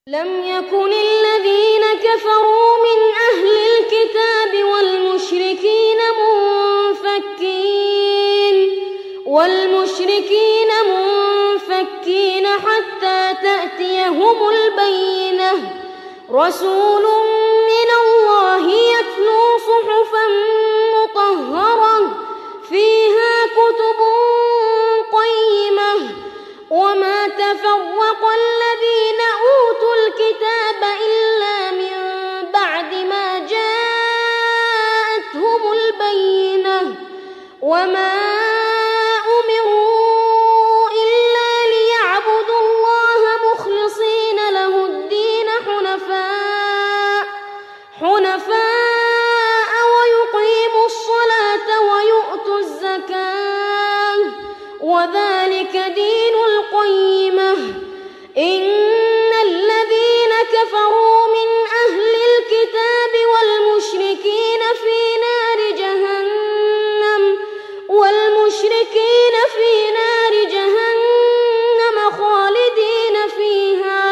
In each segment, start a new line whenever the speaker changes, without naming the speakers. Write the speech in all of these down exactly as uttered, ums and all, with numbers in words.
لم يكن الذين كفروا من أهل الكتاب والمشركين منفكين والمشركين منفكين حتى تأتيهم البينة رسول من الله يتلو صحفا مطهرة فيها كتب قيمة وما تفرق الذين أوتوا الكتاب إلا من بعد ما جاءتهم البينة وما أمروا إلا ليعبدوا الله مخلصين له الدين حنفاء حنفاء ويقيموا الصلاة ويؤتوا الزكاة وذلك دين القيمة إن الذين كفروا من أهل الكتاب والمشركين في نار جهنم والمشركين في نار جهنم خالدين فيها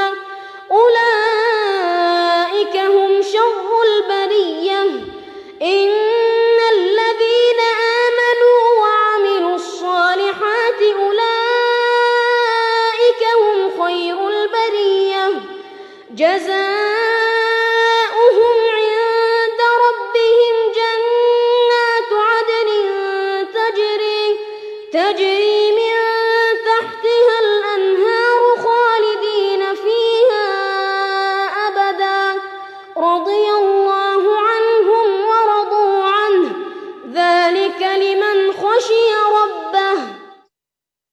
أولئك هم شر البرية إن الذين آمنوا وعملوا الصالحات أولئك هم خير البرية جزاء